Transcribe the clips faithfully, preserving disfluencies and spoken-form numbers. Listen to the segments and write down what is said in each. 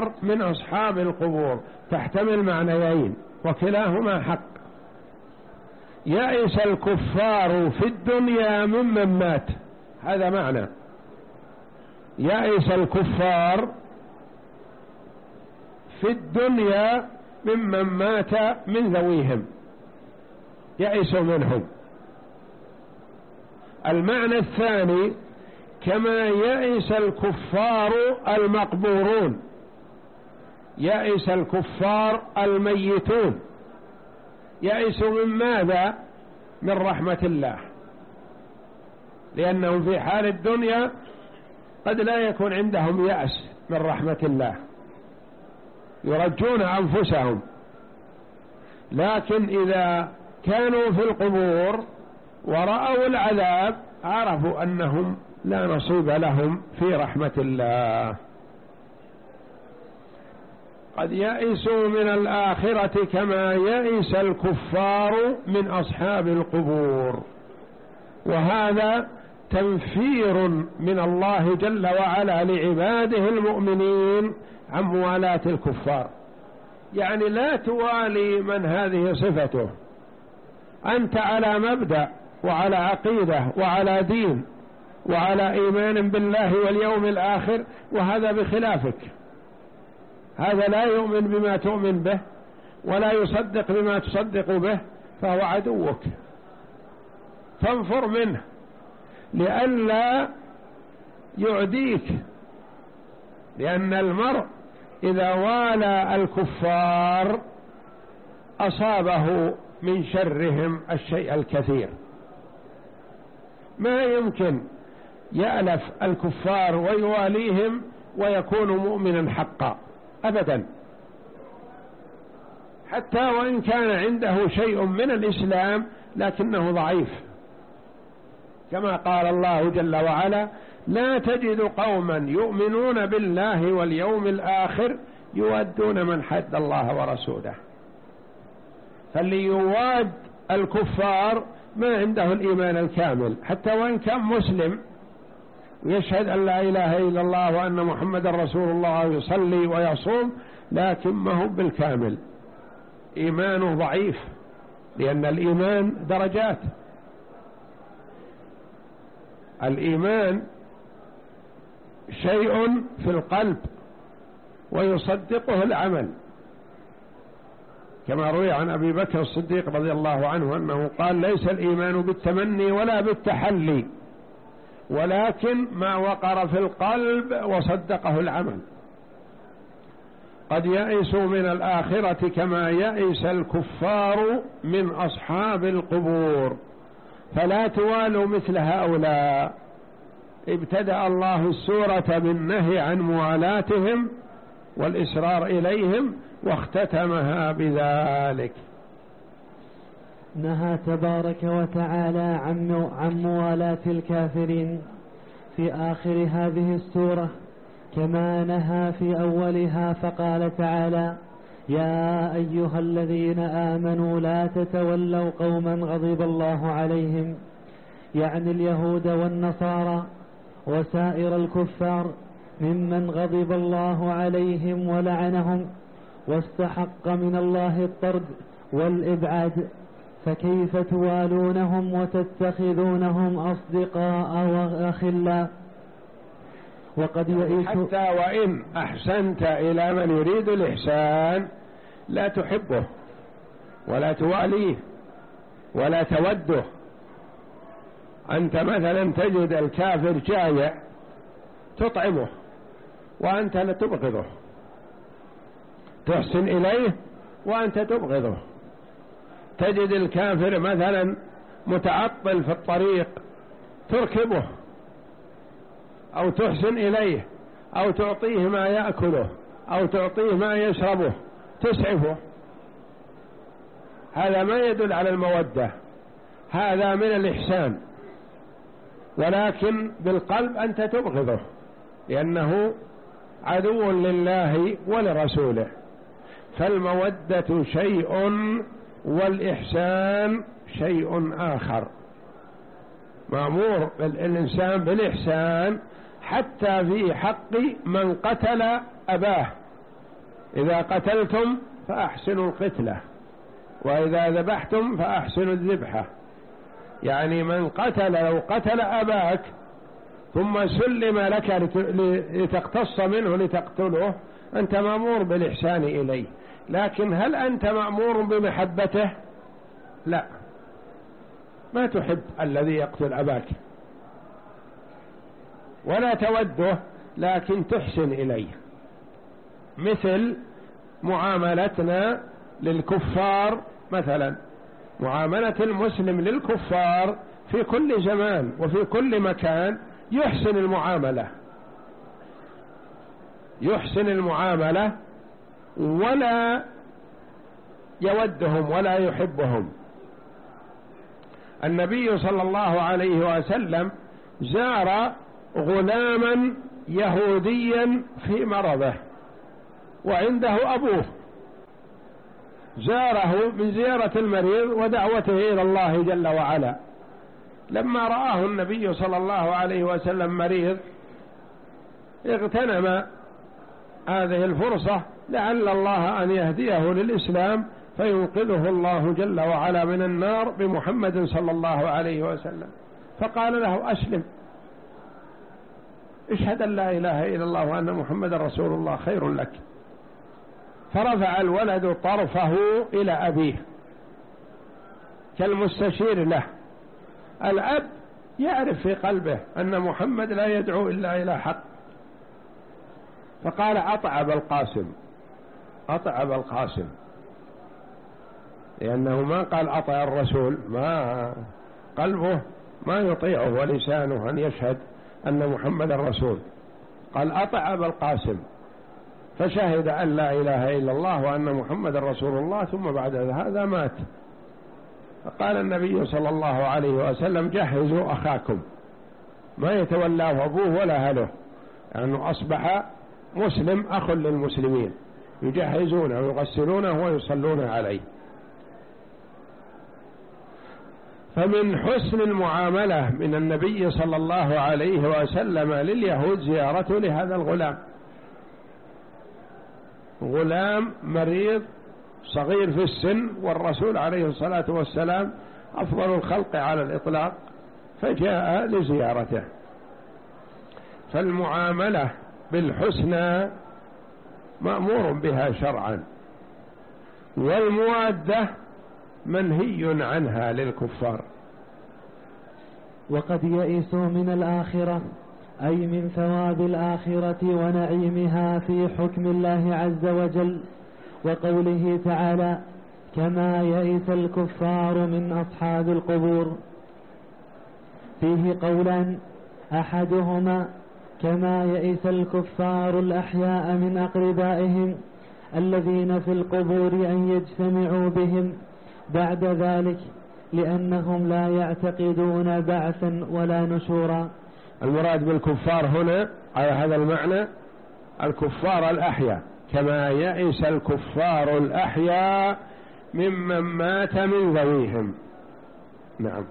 من أصحاب القبور تحتمل معنيين وكلاهما حق. يئس الكفار في الدنيا ممن مات، هذا معنى. يئس الكفار في الدنيا ممن مات من ذويهم، يئسوا منهم. المعنى الثاني كما يئس الكفار المقبورون، يئس الكفار الميتون، يئسوا من ماذا؟ من رحمة الله، لأنهم في حال الدنيا قد لا يكون عندهم يأس من رحمة الله، يرجون أنفسهم، لكن إذا كانوا في القبور ورأوا العذاب عرفوا أنهم لا نصيب لهم في رحمة الله. قد يئسوا من الآخرة كما يئس الكفار من أصحاب القبور، وهذا تنفير من الله جل وعلا لعباده المؤمنين عن موالاة الكفار. يعني لا توالي من هذه صفته، أنت على مبدأ وعلى عقيدة وعلى دين وعلى إيمان بالله واليوم الآخر، وهذا بخلافك، هذا لا يؤمن بما تؤمن به ولا يصدق بما تصدق به، فهو عدوك، فانفر منه لئلا يعديك. لأن المرء إذا والى الكفار أصابه من شرهم الشيء الكثير. ما يمكن يألف الكفار ويواليهم ويكون مؤمنا حقا أبدا، حتى وإن كان عنده شيء من الإسلام لكنه ضعيف، كما قال الله جل وعلا: لا تجد قوما يؤمنون بالله واليوم الآخر يودون من حد الله ورسوله. فاللي يواد الكفار ما عنده الإيمان الكامل، حتى وإن كان مسلم ويشهد أن لا إله إلا الله وأن محمد رسول الله ويصلي ويصوم، لكن ما هو بالكامل، إيمانه ضعيف، لأن الإيمان درجات. الإيمان شيء في القلب ويصدقه العمل، كما روي عن أبي بكر الصديق رضي الله عنه أنه قال: ليس الإيمان بالتمني ولا بالتحلي، ولكن ما وقر في القلب وصدقه العمل. قد يئسوا من الآخرة كما يئس الكفار من أصحاب القبور، فلا توالوا مثل هؤلاء. ابتدأ الله السورة بالنهي عن موالاتهم والإصرار إليهم، واختتمها بذلك. نهى تبارك وتعالى عن عن موالاة الكافرين في آخر هذه السورة، كما نهى في أولها، فقال تعالى: يا أيها الذين آمنوا لا تتولوا قوما غضب الله عليهم، يعني اليهود والنصارى وسائر الكفار ممن غضب الله عليهم ولعنهم واستحق من الله الطرد والإبعاد، فكيف توالونهم وتتخذونهم أصدقاء وأخلاء؟ وقد يئس حتى وإن أحسنت إلى من يريد الإحسان لا تحبه ولا تواليه ولا توده. أنت مثلا تجد الكافر جائع تطعمه وأنت لا تبغضه، تحسن إليه وأنت تبغضه. تجد الكافر مثلا متعطل في الطريق تركبه أو تحسن إليه أو تعطيه ما يأكله أو تعطيه ما يشربه، تسعفه. هذا ما يدل على المودة، هذا من الإحسان، ولكن بالقلب أنت تبغضه لأنه عدو لله ولرسوله. فالمودة شيء والإحسان شيء آخر. مأمور الإنسان بالإحسان حتى في حق من قتل أباه إذا قتلتم فأحسنوا القتلة، وإذا ذبحتم فأحسنوا الذبحة. يعني من قتل لو قتل أباك ثم سلم لك لتقتص منه لتقتله، أنت مأمور بالإحسان إليه، لكن هل أنت مأمور بمحبته؟ لا، ما تحب الذي يقتل أباك ولا توده، لكن تحسن إليه، مثل معاملتنا للكفار مثلا. معاملة المسلم للكفار في كل زمان وفي كل مكان يحسن المعاملة، يحسن المعاملة ولا يودهم ولا يحبهم. النبي صلى الله عليه وسلم زار غلاما يهوديا في مرضه وعنده أبوه، زاره من زيارة المريض ودعوته إلى الله جل وعلا. لما رآه النبي صلى الله عليه وسلم مريض اغتنم هذه الفرصة لعل الله أن يهديه للإسلام فينقذه الله جل وعلا من النار بمحمد صلى الله عليه وسلم، فقال له أسلم، اشهد أن لا إله إلا الله وأن محمد رسول الله خير لك. فرفع الولد طرفه إلى أبيه كالمستشير له. الأب يعرف في قلبه أن محمد لا يدعو إلا إلى حق، فقال أطع أبا القاسم، أطع أبا القاسم، لأنه ما قال أطع الرسول، ما قلبه ما يطيعه ولسانه أن يشهد أن محمد الرسول، قال أطع أبا القاسم، فشهد أن لا إله إلا الله وأن محمد رسول الله، ثم بعد هذا مات. فقال النبي صلى الله عليه وسلم جهزوا أخاكم، ما يتولاه أبوه ولا أهله، لأنه يعني أصبح مسلم أخ للمسلمين، يجهزونه ويغسلونه ويصلون عليه. فمن حسن المعاملة من النبي صلى الله عليه وسلم لليهود زيارته لهذا الغلام، غلام مريض صغير في السن، والرسول عليه الصلاة والسلام أفضل الخلق على الإطلاق، فجاء لزيارته. فالمعاملة بالحسنى مأمور بها شرعا، والموادة منهي عنها للكفار. وقد يئسوا من الآخرة، أي من ثواب الآخرة ونعيمها في حكم الله عز وجل، وقوله تعالى كما يئس الكفار من أصحاب القبور. فيه قولان، أحدهما كما يئس الكفار الأحياء من أقربائهم الذين في القبور أن يجتمعوا بهم بعد ذلك، لأنهم لا يعتقدون بعثا ولا نشورا. المراد بالكفار هنا على هذا المعنى الكفار الأحياء، كما يئس الكفار الأحياء ممن مات من ذويهم. نعم،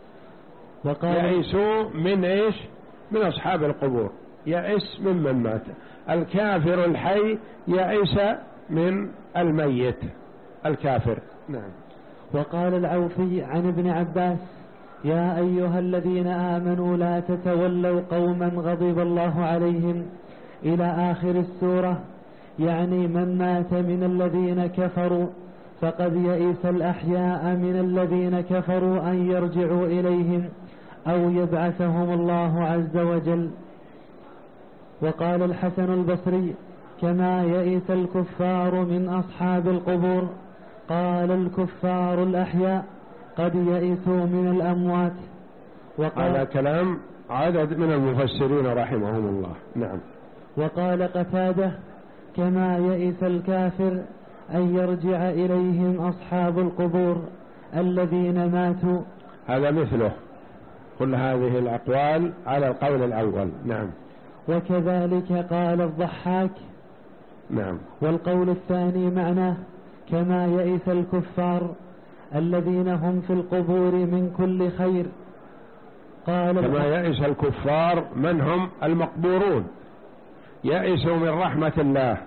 يئسوا من إيش؟ من أصحاب القبور، يئس ممن مات. الكافر الحي يئس من الميت الكافر. نعم. وقال العوفي عن ابن عباس يا أيها الذين آمنوا لا تتولوا قوما غضب الله عليهم إلى آخر السورة، يعني من مات من الذين كفروا، فقد يئس الأحياء من الذين كفروا أن يرجعوا إليهم أو يبعثهم الله عز وجل. وقال الحسن البصري كما يئس الكفار من أصحاب القبور، قال الكفار الأحياء قد يئسوا من الأموات. وقال كلام عدد من المفسرين رحمهم الله. نعم. وقال قتادة كما يئس الكافر أن يرجع إليهم أصحاب القبور الذين ماتوا. هذا مثله، كل هذه الأقوال على القول الأول. نعم. وكذلك قال الضحاك. نعم. والقول الثاني معناه كما يئس الكفار الذين هم في القبور من كل خير. قال كما يئس الكفار من هم المقبورون، يئسوا من رحمة الله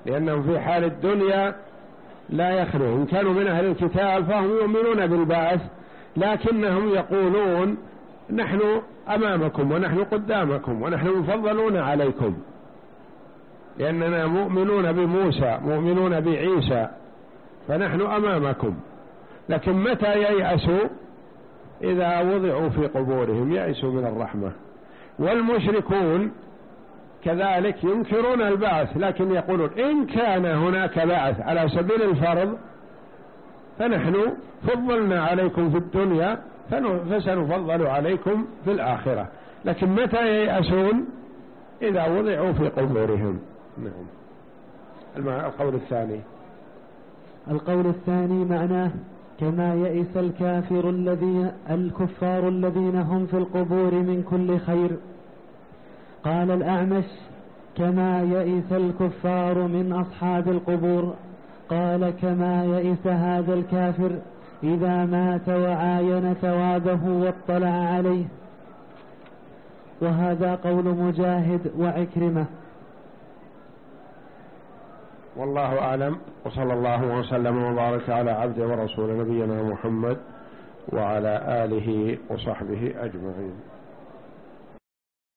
لأنهم في حال الدنيا لا يخلو، إن كانوا من أهل الكتاب فهم يؤمنون بالبعث، لكنهم يقولون نحن أمامكم ونحن قدامكم ونحن مفضلون عليكم، لأننا مؤمنون بموسى مؤمنون بعيسى فنحن أمامكم. لكن متى ييأسوا؟ إذا وضعوا في قبورهم يأسوا من الرحمة. والمشركون كذلك ينكرون البعث، لكن يقولون إن كان هناك بعث على سبيل الفرض فنحن فضلنا عليكم في الدنيا فسنفضل عليكم في الآخرة. لكن متى ييأسون؟ إذا وضعوا في قبورهم. نعم. القول الثاني القول الثاني معناه كما يئس الكافر الذين الكفار الذين هم في القبور من كل خير. قال الأعمش كما يئس الكفار من أصحاب القبور. قال كما يئس هذا الكافر إذا مات وعاين ثوابه واطلع عليه. وهذا قول مجاهد وعكرمة. والله أعلم، وصلى الله وسلم وبارك على عبده ورسول نبينا محمد وعلى آله وصحبه أجمعين.